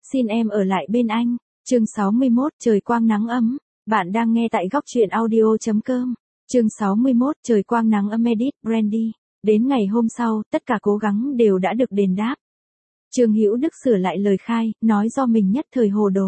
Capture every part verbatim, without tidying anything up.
xin em ở lại bên anh. Chương sáu mươi mốt, trời quang nắng ấm. Bạn đang nghe tại góc truyện audio chấm com. Chương sáu mươi mốt, trời quang nắng ấm edit, Brandy. Đến ngày hôm sau, tất cả cố gắng đều đã được đền đáp. Trương Hữu Đức sửa lại lời khai, nói do mình nhất thời hồ đồ.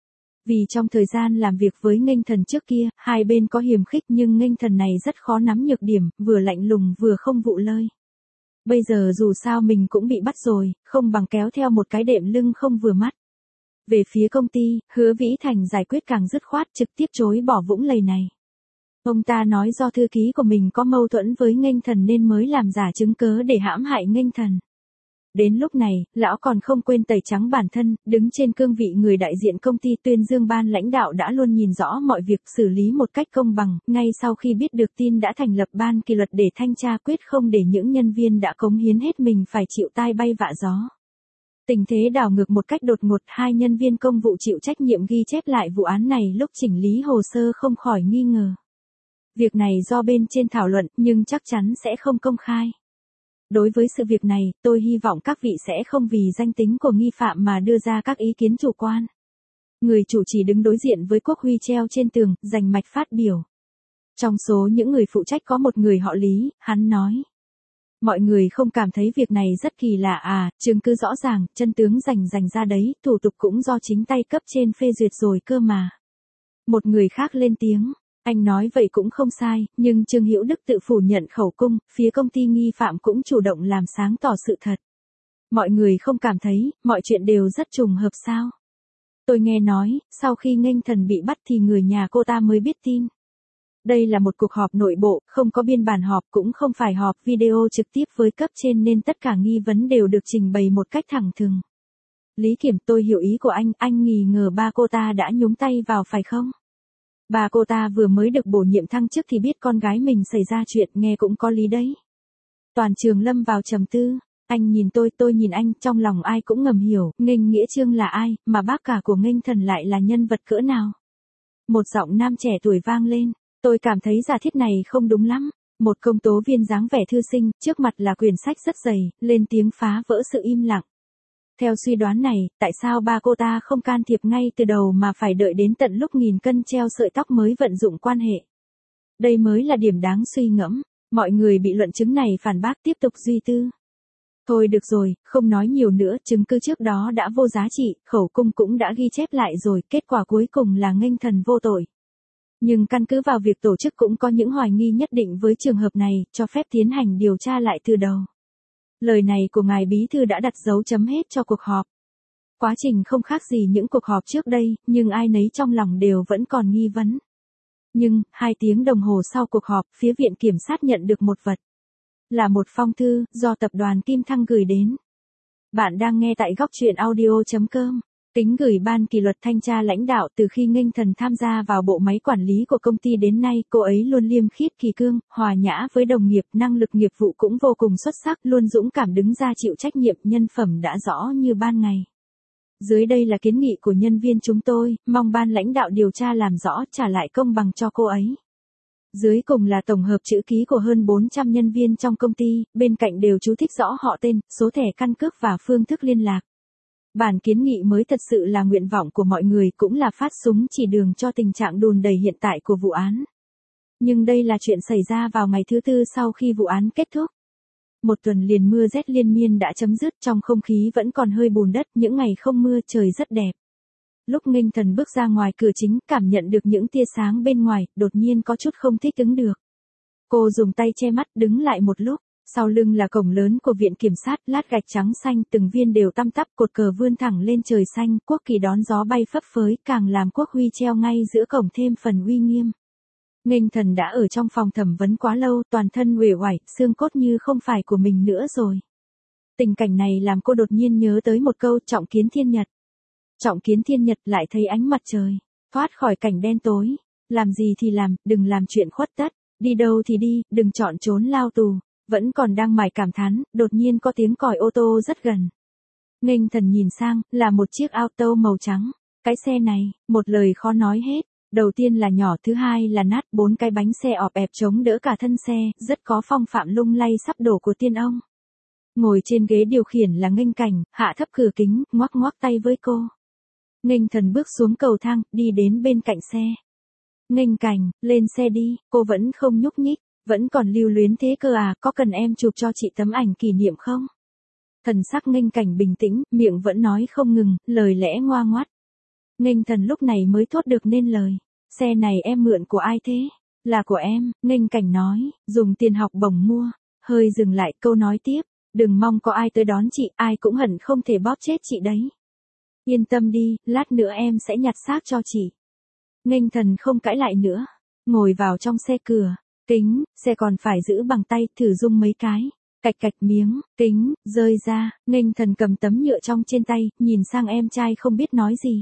Vì trong thời gian làm việc với Nghênh Thần trước kia, hai bên có hiềm khích nhưng Nghênh Thần này rất khó nắm nhược điểm, vừa lạnh lùng vừa không vụ lơi. Bây giờ dù sao mình cũng bị bắt rồi, không bằng kéo theo một cái đệm lưng không vừa mắt. Về phía công ty, Hứa Vĩ Thành giải quyết càng dứt khoát, trực tiếp chối bỏ vũng lầy này. Ông ta nói do thư ký của mình có mâu thuẫn với Nghênh Thần nên mới làm giả chứng cớ để hãm hại Nghênh Thần. Đến lúc này, lão còn không quên tẩy trắng bản thân, đứng trên cương vị người đại diện công ty tuyên dương ban lãnh đạo đã luôn nhìn rõ mọi việc xử lý một cách công bằng, ngay sau khi biết được tin đã thành lập ban kỷ luật để thanh tra quyết không để những nhân viên đã cống hiến hết mình phải chịu tai bay vạ gió. Tình thế đảo ngược một cách đột ngột, hai nhân viên công vụ chịu trách nhiệm ghi chép lại vụ án này lúc chỉnh lý hồ sơ không khỏi nghi ngờ. Việc này do bên trên thảo luận nhưng chắc chắn sẽ không công khai. Đối với sự việc này, tôi hy vọng các vị sẽ không vì danh tính của nghi phạm mà đưa ra các ý kiến chủ quan. Người chủ trì đứng đối diện với quốc huy treo trên tường, rành mạch phát biểu. Trong số những người phụ trách có một người họ Lý, hắn nói. Mọi người không cảm thấy việc này rất kỳ lạ à, chứng cứ rõ ràng, chân tướng rành rành ra đấy, thủ tục cũng do chính tay cấp trên phê duyệt rồi cơ mà. Một người khác lên tiếng. Anh nói vậy cũng không sai, nhưng Trương Hữu Đức tự phủ nhận khẩu cung, phía công ty nghi phạm cũng chủ động làm sáng tỏ sự thật. Mọi người không cảm thấy, mọi chuyện đều rất trùng hợp sao? Tôi nghe nói, sau khi Nghênh Thần bị bắt thì người nhà cô ta mới biết tin. Đây là một cuộc họp nội bộ, không có biên bản họp cũng không phải họp video trực tiếp với cấp trên nên tất cả nghi vấn đều được trình bày một cách thẳng thừng. Lý Kiểm, tôi hiểu ý của anh, anh nghi ngờ ba cô ta đã nhúng tay vào phải không? Bà cô ta vừa mới được bổ nhiệm thăng chức thì biết con gái mình xảy ra chuyện, nghe cũng có lý đấy. Toàn trường lâm vào trầm tư, anh nhìn tôi, tôi nhìn anh, trong lòng ai cũng ngầm hiểu, Nghênh Nghĩa Trương là ai, mà bác cả của Nghênh Thần lại là nhân vật cỡ nào. Một giọng nam trẻ tuổi vang lên, tôi cảm thấy giả thiết này không đúng lắm. Một công tố viên dáng vẻ thư sinh, trước mặt là quyển sách rất dày, lên tiếng phá vỡ sự im lặng. Theo suy đoán này, tại sao ba cô ta không can thiệp ngay từ đầu mà phải đợi đến tận lúc nghìn cân treo sợi tóc mới vận dụng quan hệ? Đây mới là điểm đáng suy ngẫm. Mọi người bị luận chứng này phản bác tiếp tục duy tư. Thôi được rồi, không nói nhiều nữa, chứng cứ trước đó đã vô giá trị, khẩu cung cũng đã ghi chép lại rồi, kết quả cuối cùng là Nghênh Thần vô tội. Nhưng căn cứ vào việc tổ chức cũng có những hoài nghi nhất định với trường hợp này, cho phép tiến hành điều tra lại từ đầu. Lời này của ngài bí thư đã đặt dấu chấm hết cho cuộc họp. Quá trình không khác gì những cuộc họp trước đây, nhưng ai nấy trong lòng đều vẫn còn nghi vấn. Nhưng, hai tiếng đồng hồ sau cuộc họp, phía viện kiểm sát nhận được một vật. Là một phong thư, do tập đoàn Kim Thăng gửi đến. Bạn đang nghe tại góc truyện audio chấm com. Kính gửi ban kỷ luật thanh tra lãnh đạo, từ khi Nghênh Thần tham gia vào bộ máy quản lý của công ty đến nay, cô ấy luôn liêm khiết kỳ cương, hòa nhã với đồng nghiệp, năng lực nghiệp vụ cũng vô cùng xuất sắc, luôn dũng cảm đứng ra chịu trách nhiệm, nhân phẩm đã rõ như ban ngày. Dưới đây là kiến nghị của nhân viên chúng tôi, mong ban lãnh đạo điều tra làm rõ, trả lại công bằng cho cô ấy. Dưới cùng là tổng hợp chữ ký của hơn bốn trăm nhân viên trong công ty, bên cạnh đều chú thích rõ họ tên, số thẻ căn cước và phương thức liên lạc. Bản kiến nghị mới thật sự là nguyện vọng của mọi người, cũng là phát súng chỉ đường cho tình trạng đùn đẩy hiện tại của vụ án. Nhưng đây là chuyện xảy ra vào ngày thứ tư sau khi vụ án kết thúc. Một tuần liền mưa rét liên miên đã chấm dứt, trong không khí vẫn còn hơi bùn đất, những ngày không mưa trời rất đẹp. Lúc Nghênh Thần bước ra ngoài cửa chính, cảm nhận được những tia sáng bên ngoài, đột nhiên có chút không thích ứng được. Cô dùng tay che mắt, đứng lại một lúc. Sau lưng là cổng lớn của viện kiểm sát, lát gạch trắng xanh, từng viên đều tăm tắp, cột cờ vươn thẳng lên trời xanh, quốc kỳ đón gió bay phấp phới, càng làm quốc huy treo ngay giữa cổng thêm phần uy nghiêm. Nghênh Thần đã ở trong phòng thẩm vấn quá lâu, toàn thân uể oải, xương cốt như không phải của mình nữa rồi. Tình cảnh này làm cô đột nhiên nhớ tới một câu, trọng kiến thiên nhật. Trọng kiến thiên nhật, lại thấy ánh mặt trời, thoát khỏi cảnh đen tối. Làm gì thì làm, đừng làm chuyện khuất tất, đi đâu thì đi, đừng chọn trốn lao tù. Vẫn còn đang mải cảm thán, đột nhiên có tiếng còi ô tô rất gần. Nghênh Thần nhìn sang, là một chiếc auto màu trắng. Cái xe này, một lời khó nói hết. Đầu tiên là nhỏ, thứ hai là nát, bốn cái bánh xe ọp ẹp chống đỡ cả thân xe, rất có phong phạm lung lay sắp đổ của tiên ông. Ngồi trên ghế điều khiển là Nghênh Cảnh, hạ thấp cửa kính, ngoắc ngoắc tay với cô. Nghênh Thần bước xuống cầu thang, đi đến bên cạnh xe. Nghênh Cảnh, lên xe đi, cô vẫn không nhúc nhích, vẫn còn lưu luyến thế cơ à, có cần em chụp cho chị tấm ảnh kỷ niệm không? Thần sắc Nghênh Cảnh bình tĩnh, miệng vẫn nói không ngừng, lời lẽ ngoa ngoắt. Nghênh Thần lúc này mới thốt được nên lời. Xe này em mượn của ai thế? Là của em, Nghênh Cảnh nói, dùng tiền học bổng mua. Hơi dừng lại câu nói tiếp, đừng mong có ai tới đón chị, ai cũng hận không thể bóp chết chị đấy. Yên tâm đi, lát nữa em sẽ nhặt xác cho chị. Nghênh Thần không cãi lại nữa, ngồi vào trong xe cửa, kính, xe còn phải giữ bằng tay, thử rung mấy cái. Cạch cạch miếng, kính, rơi ra, Nghênh Thần cầm tấm nhựa trong trên tay, nhìn sang em trai không biết nói gì.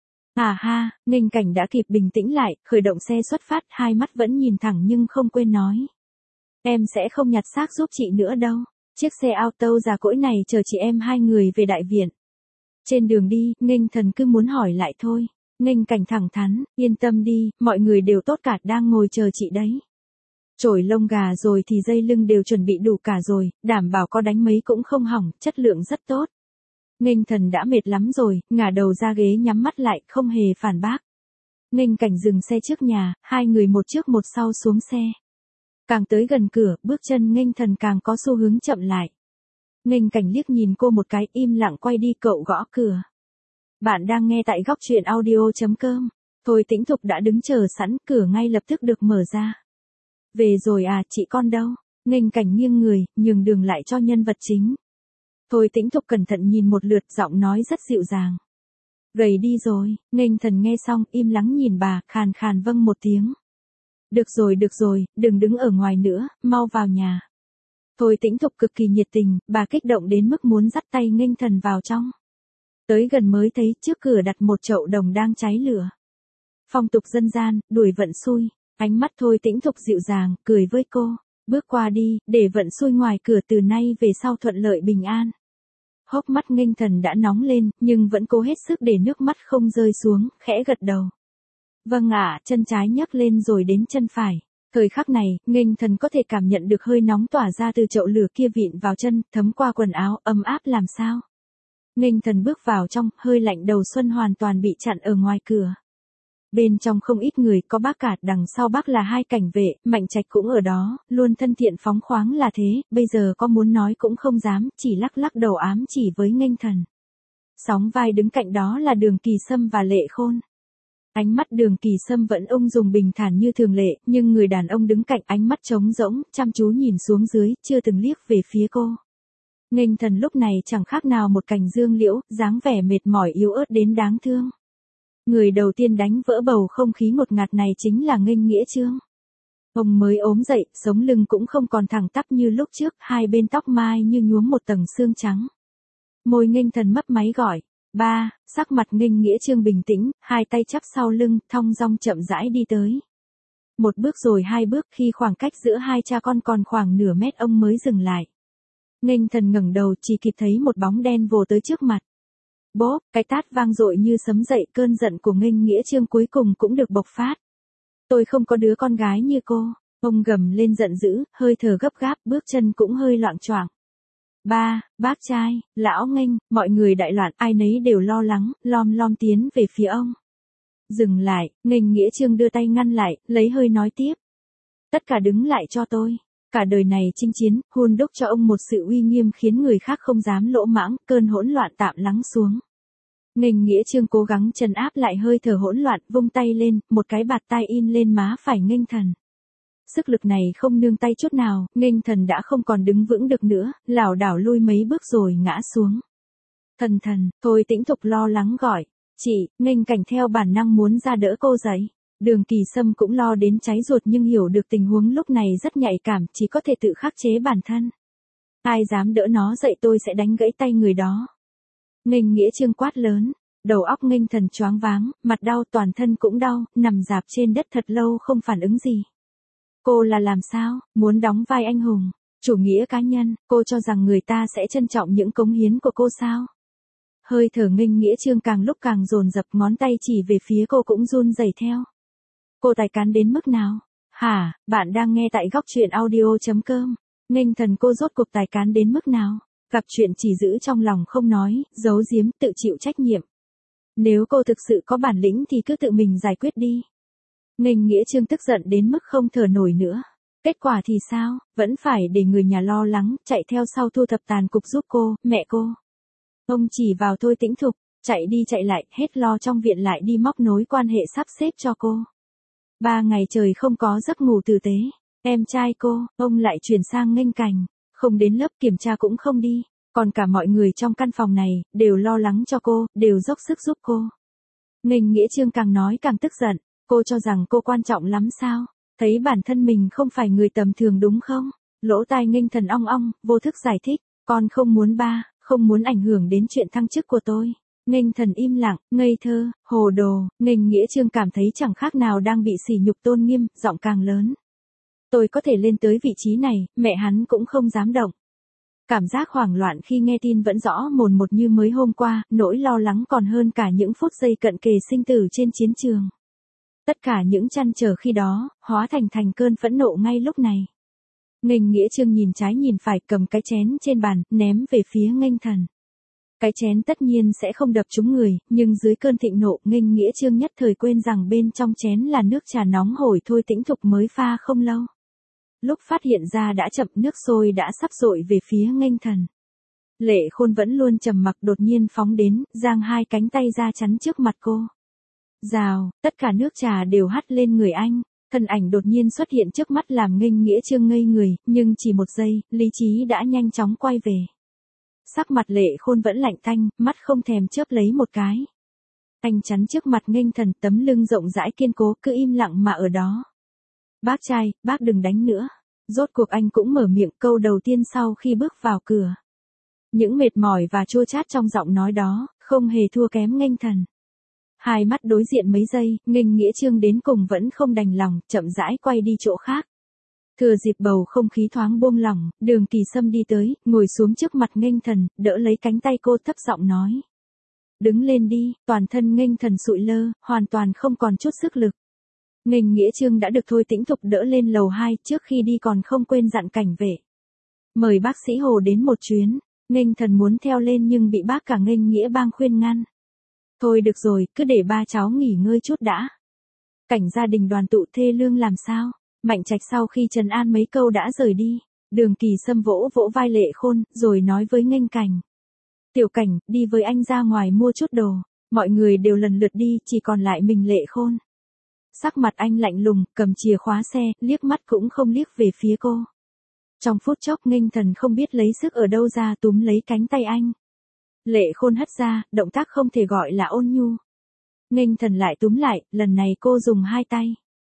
À ha, Nghênh Cảnh đã kịp bình tĩnh lại, khởi động xe xuất phát, hai mắt vẫn nhìn thẳng nhưng không quên nói. Em sẽ không nhặt xác giúp chị nữa đâu, chiếc xe auto già cỗi này chờ chị em hai người về đại viện. Trên đường đi, Nghênh Thần cứ muốn hỏi lại thôi. Nghênh Cảnh thẳng thắn, yên tâm đi, mọi người đều tốt cả, đang ngồi chờ chị đấy. Chổi lông gà rồi thì dây lưng đều chuẩn bị đủ cả rồi, đảm bảo có đánh mấy cũng không hỏng, chất lượng rất tốt. Nghênh Thần đã mệt lắm rồi, ngả đầu ra ghế nhắm mắt lại, không hề phản bác. Nghênh Cảnh dừng xe trước nhà, hai người một trước một sau xuống xe. Càng tới gần cửa, bước chân Nghênh Thần càng có xu hướng chậm lại. Nghênh Cảnh liếc nhìn cô một cái, im lặng quay đi, cậu gõ cửa. Bạn đang nghe tại góc truyện audio.com. Thôi Tĩnh Thục đã đứng chờ sẵn, cửa ngay lập tức được mở ra. Về rồi à, chị con đâu? Nghênh Cảnh nghiêng người, nhường đường lại cho nhân vật chính. Thôi Tĩnh Thục cẩn thận nhìn một lượt, giọng nói rất dịu dàng. Gầy đi rồi, Nghênh Thần nghe xong, im lắng nhìn bà, khàn khàn vâng một tiếng. Được rồi được rồi, đừng đứng ở ngoài nữa, mau vào nhà. Thôi Tĩnh Thục cực kỳ nhiệt tình, bà kích động đến mức muốn dắt tay Nghênh Thần vào trong. Tới gần mới thấy trước cửa đặt một chậu đồng đang cháy lửa. Phong tục dân gian, đuổi vận xui. Ánh mắt Thôi Tĩnh Thục dịu dàng, cười với cô. Bước qua đi, để vận xui ngoài cửa từ nay về sau thuận lợi bình an. Hốc mắt Nghênh Thần đã nóng lên, nhưng vẫn cố hết sức để nước mắt không rơi xuống, khẽ gật đầu. Vâng ạ, chân trái nhấc lên rồi đến chân phải. Thời khắc này, Nghênh Thần có thể cảm nhận được hơi nóng tỏa ra từ chậu lửa kia vịn vào chân, thấm qua quần áo, ấm áp làm sao. Nghênh Thần bước vào trong, hơi lạnh đầu xuân hoàn toàn bị chặn ở ngoài cửa. Bên trong không ít người, có bác cả, đằng sau bác là hai cảnh vệ, Mạnh Trạch cũng ở đó, luôn thân thiện phóng khoáng là thế, bây giờ có muốn nói cũng không dám, chỉ lắc lắc đầu ám chỉ với Nghênh Thần. Sóng vai đứng cạnh đó là Đường Kỳ Sâm và Lệ Khôn. Ánh mắt Đường Kỳ Sâm vẫn ung dung bình thản như thường lệ, nhưng người đàn ông đứng cạnh ánh mắt trống rỗng, chăm chú nhìn xuống dưới, chưa từng liếc về phía cô. Nghênh Thần lúc này chẳng khác nào một cành dương liễu, dáng vẻ mệt mỏi yếu ớt đến đáng thương. Người đầu tiên đánh vỡ bầu không khí ngột ngạt này chính là Nghênh Nghĩa Trương. Ông mới ốm dậy, sống lưng cũng không còn thẳng tắp như lúc trước, hai bên tóc mai như nhuốm một tầng xương trắng. Môi Nghênh Thần mấp máy gọi, ba, sắc mặt Nghênh Nghĩa Trương bình tĩnh, hai tay chắp sau lưng, thong dong chậm rãi đi tới. Một bước rồi hai bước, khi khoảng cách giữa hai cha con còn khoảng nửa mét ông mới dừng lại. Nghênh Thần ngẩng đầu, chỉ kịp thấy một bóng đen vồ tới trước mặt. Bốp, cái tát vang dội như sấm dậy, cơn giận của Nghênh Nghĩa Trương cuối cùng cũng được bộc phát. Tôi không có đứa con gái như cô, ông gầm lên giận dữ, hơi thở gấp gáp, bước chân cũng hơi loạng choạng. Ba, bác trai, lão Nghênh, mọi người đại loạn, ai nấy đều lo lắng, lom lom tiến về phía ông. Dừng lại, Nghênh Nghĩa Trương đưa tay ngăn lại, lấy hơi nói tiếp. Tất cả đứng lại cho tôi. Cả đời này chinh chiến, hun đúc cho ông một sự uy nghiêm khiến người khác không dám lỗ mãng, cơn hỗn loạn tạm lắng xuống. Nghênh Nghĩa Trương cố gắng trấn áp lại hơi thở hỗn loạn, vung tay lên, một cái bạt tai in lên má phải Nghênh Thần. Sức lực này không nương tay chút nào, Nghênh Thần đã không còn đứng vững được nữa, lảo đảo lui mấy bước rồi ngã xuống. Thần thần, Thôi Tĩnh Thục lo lắng gọi, chị, Nghênh Cảnh theo bản năng muốn ra đỡ cô dậy. Đường Kỳ Sâm cũng lo đến cháy ruột nhưng hiểu được tình huống lúc này rất nhạy cảm, chỉ có thể tự khắc chế bản thân. Ai dám đỡ nó dậy tôi sẽ đánh gãy tay người đó. Nghênh Nghĩa Trương quát lớn, đầu óc Nghênh Thần choáng váng, mặt đau toàn thân cũng đau, nằm rạp trên đất thật lâu không phản ứng gì. Cô là làm sao, muốn đóng vai anh hùng, chủ nghĩa cá nhân, cô cho rằng người ta sẽ trân trọng những cống hiến của cô sao? Hơi thở Nghênh Nghĩa Trương càng lúc càng dồn dập, ngón tay chỉ về phía cô cũng run rẩy theo. Cô tài cán đến mức nào? Hả, bạn đang nghe tại góc truyện audio.com. Nghênh Thần cô rốt cuộc tài cán đến mức nào? Gặp chuyện chỉ giữ trong lòng không nói, giấu giếm, tự chịu trách nhiệm. Nếu cô thực sự có bản lĩnh thì cứ tự mình giải quyết đi. Nghênh Nghĩa Trương tức giận đến mức không thở nổi nữa. Kết quả thì sao, vẫn phải để người nhà lo lắng, chạy theo sau thu thập tàn cục giúp cô, mẹ cô. Ông chỉ vào Thôi Tĩnh Thục, chạy đi chạy lại, hết lo trong viện lại đi móc nối quan hệ sắp xếp cho cô. Ba ngày trời không có giấc ngủ tử tế, em trai cô, ông lại chuyển sang Nghênh Cảnh, không đến lớp kiểm tra cũng không đi, còn cả mọi người trong căn phòng này, đều lo lắng cho cô, đều dốc sức giúp cô. Nghênh Nghĩa Trương càng nói càng tức giận, cô cho rằng cô quan trọng lắm sao, thấy bản thân mình không phải người tầm thường đúng không? Lỗ tai Nghênh Thần ong ong, vô thức giải thích, con không muốn ba, không muốn ảnh hưởng đến chuyện thăng chức của tôi. Nghênh Thần im lặng, ngây thơ, hồ đồ, Nghênh Nghĩa Trương cảm thấy chẳng khác nào đang bị sỉ nhục tôn nghiêm, giọng càng lớn. Tôi có thể lên tới vị trí này, mẹ hắn cũng không dám động. Cảm giác hoảng loạn khi nghe tin vẫn rõ mồn một như mới hôm qua, nỗi lo lắng còn hơn cả những phút giây cận kề sinh tử trên chiến trường. Tất cả những trăn trở khi đó, hóa thành thành cơn phẫn nộ ngay lúc này. Nghênh Nghĩa Trương nhìn trái nhìn phải, cầm cái chén trên bàn, ném về phía Nghênh Thần. Cái chén tất nhiên sẽ không đập trúng người, nhưng dưới cơn thịnh nộ, Nghênh Nghĩa Trương nhất thời quên rằng bên trong chén là nước trà nóng hổi Thôi Tĩnh Thục mới pha không lâu. Lúc phát hiện ra đã chậm, nước sôi đã sắp dội về phía Nghênh Thần. Lệ Khôn vẫn luôn trầm mặc đột nhiên phóng đến, giang hai cánh tay ra chắn trước mặt cô. Rào, tất cả nước trà đều hắt lên người anh, thân ảnh đột nhiên xuất hiện trước mắt làm Nghênh Nghĩa Trương ngây người, nhưng chỉ một giây, lý trí đã nhanh chóng quay về. Sắc mặt Lệ Khôn vẫn lạnh tanh, mắt không thèm chớp lấy một cái. Anh chắn trước mặt Nghênh Thần, tấm lưng rộng rãi kiên cố, cứ im lặng mà ở đó. Bác trai, bác đừng đánh nữa. Rốt cuộc anh cũng mở miệng câu đầu tiên sau khi bước vào cửa. Những mệt mỏi và chua chát trong giọng nói đó, không hề thua kém Nghênh Thần. Hai mắt đối diện mấy giây, Nghênh Nghĩa Trương đến cùng vẫn không đành lòng, chậm rãi quay đi chỗ khác. Thừa dịp bầu không khí thoáng buông lỏng, Đường Kỳ Sâm đi tới, ngồi xuống trước mặt Nghênh Thần, đỡ lấy cánh tay cô thấp giọng nói. Đứng lên đi, toàn thân Nghênh Thần sụi lơ, hoàn toàn không còn chút sức lực. Nghênh Nghĩa Trương đã được Thôi Tĩnh Thục đỡ lên lầu hai, trước khi đi còn không quên dặn cảnh vệ. Mời bác sĩ Hồ đến một chuyến, Nghênh Thần muốn theo lên nhưng bị bác cả Nghênh Nghĩa Bang khuyên ngăn. Thôi được rồi, cứ để ba cháu nghỉ ngơi chút đã. Cảnh gia đình đoàn tụ thê lương làm sao? Mạnh Trạch sau khi trấn an mấy câu đã rời đi. Đường Kỳ Sâm vỗ vỗ vai Lệ Khôn, rồi nói với Nghênh Cảnh. Tiểu Cảnh, đi với anh ra ngoài mua chút đồ. Mọi người đều lần lượt đi, chỉ còn lại mình Lệ Khôn. Sắc mặt anh lạnh lùng, cầm chìa khóa xe, liếc mắt cũng không liếc về phía cô. Trong phút chốc Nghênh Thần không biết lấy sức ở đâu ra túm lấy cánh tay anh. Lệ Khôn hất ra, động tác không thể gọi là ôn nhu. Nghênh Thần lại túm lại, lần này cô dùng hai tay.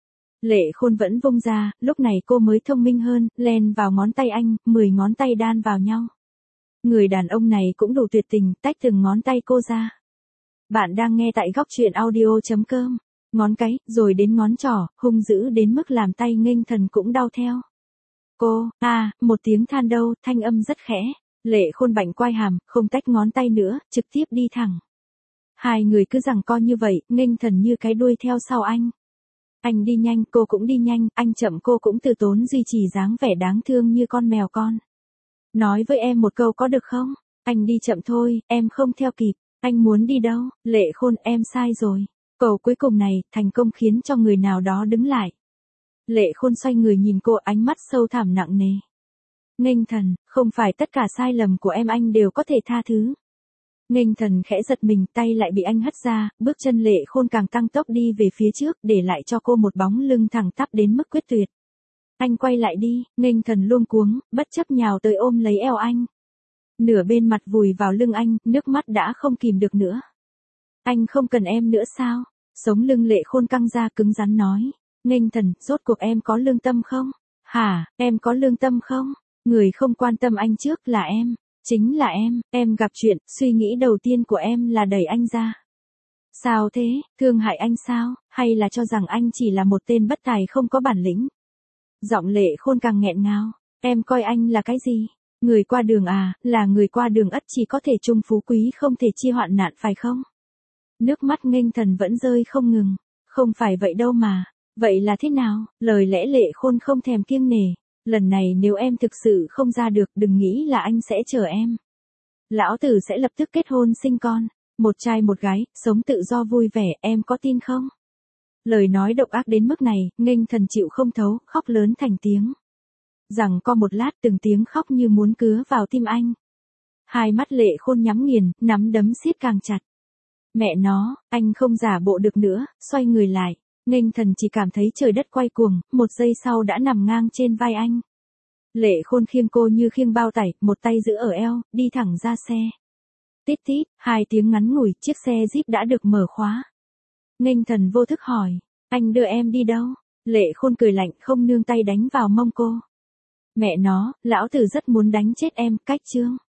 Lệ Khôn vẫn vung ra, lúc này cô mới thông minh hơn, len vào ngón tay anh, mười ngón tay đan vào nhau. Người đàn ông này cũng đủ tuyệt tình, tách từng ngón tay cô ra. Bạn đang nghe tại góc truyện audio chấm com. Ngón cái, rồi đến ngón trỏ, hung dữ đến mức làm tay Nghênh Thần cũng đau theo. Cô, à, một tiếng than đâu, thanh âm rất khẽ. Lệ Khôn bạnh quai hàm, không tách ngón tay nữa, trực tiếp đi thẳng. Hai người cứ giằng co như vậy, Nghênh Thần như cái đuôi theo sau anh. Anh đi nhanh, cô cũng đi nhanh, anh chậm cô cũng từ tốn duy trì dáng vẻ đáng thương như con mèo con. Nói với em một câu có được không? Anh đi chậm thôi, em không theo kịp. Anh muốn đi đâu? Lệ Khôn, em sai rồi. Câu cuối cùng này, thành công khiến cho người nào đó đứng lại. Lệ Khôn xoay người nhìn cô, ánh mắt sâu thẳm nặng nề. Nghênh Thần, không phải tất cả sai lầm của em anh đều có thể tha thứ. Nghênh Thần khẽ giật mình, tay lại bị anh hất ra, bước chân Lệ Khôn càng tăng tốc đi về phía trước, để lại cho cô một bóng lưng thẳng tắp đến mức quyết tuyệt. Anh quay lại đi, Nghênh Thần luống cuống, bất chấp nhào tới ôm lấy eo anh. Nửa bên mặt vùi vào lưng anh, nước mắt đã không kìm được nữa. Anh không cần em nữa sao? Sống lưng Lệ Khôn căng ra cứng rắn nói. Nghênh Thần, rốt cuộc em có lương tâm không? Hả, em có lương tâm không? Người không quan tâm anh trước là em. Chính là em, em gặp chuyện, suy nghĩ đầu tiên của em là đẩy anh ra. Sao thế, thương hại anh sao, hay là cho rằng anh chỉ là một tên bất tài không có bản lĩnh? Giọng Lệ Khôn càng nghẹn ngào, em coi anh là cái gì? Người qua đường à, là người qua đường ất chỉ có thể chung phú quý không thể chia hoạn nạn phải không? Nước mắt Nghênh Thần vẫn rơi không ngừng, không phải vậy đâu mà, vậy là thế nào? Lời lẽ Lệ Khôn không thèm kiêng nể. Lần này nếu em thực sự không ra được, đừng nghĩ là anh sẽ chờ em. Lão tử sẽ lập tức kết hôn sinh con. Một trai một gái, sống tự do vui vẻ, em có tin không? Lời nói độc ác đến mức này, Nghênh Thần chịu không thấu, khóc lớn thành tiếng. Rằng co một lát từng tiếng khóc như muốn cứa vào tim anh. Hai mắt Lệ Khôn nhắm nghiền, nắm đấm siết càng chặt. Mẹ nó, anh không giả bộ được nữa, xoay người lại. Nghênh Thần chỉ cảm thấy trời đất quay cuồng, một giây sau đã nằm ngang trên vai anh. Lệ Khôn khiêng cô như khiêng bao tải, một tay giữ ở eo, đi thẳng ra xe. Tít tít, hai tiếng ngắn ngủi, chiếc xe Jeep đã được mở khóa. Nghênh Thần vô thức hỏi, anh đưa em đi đâu? Lệ Khôn cười lạnh, không nương tay đánh vào mông cô. Mẹ nó, lão tử rất muốn đánh chết em, cách chương.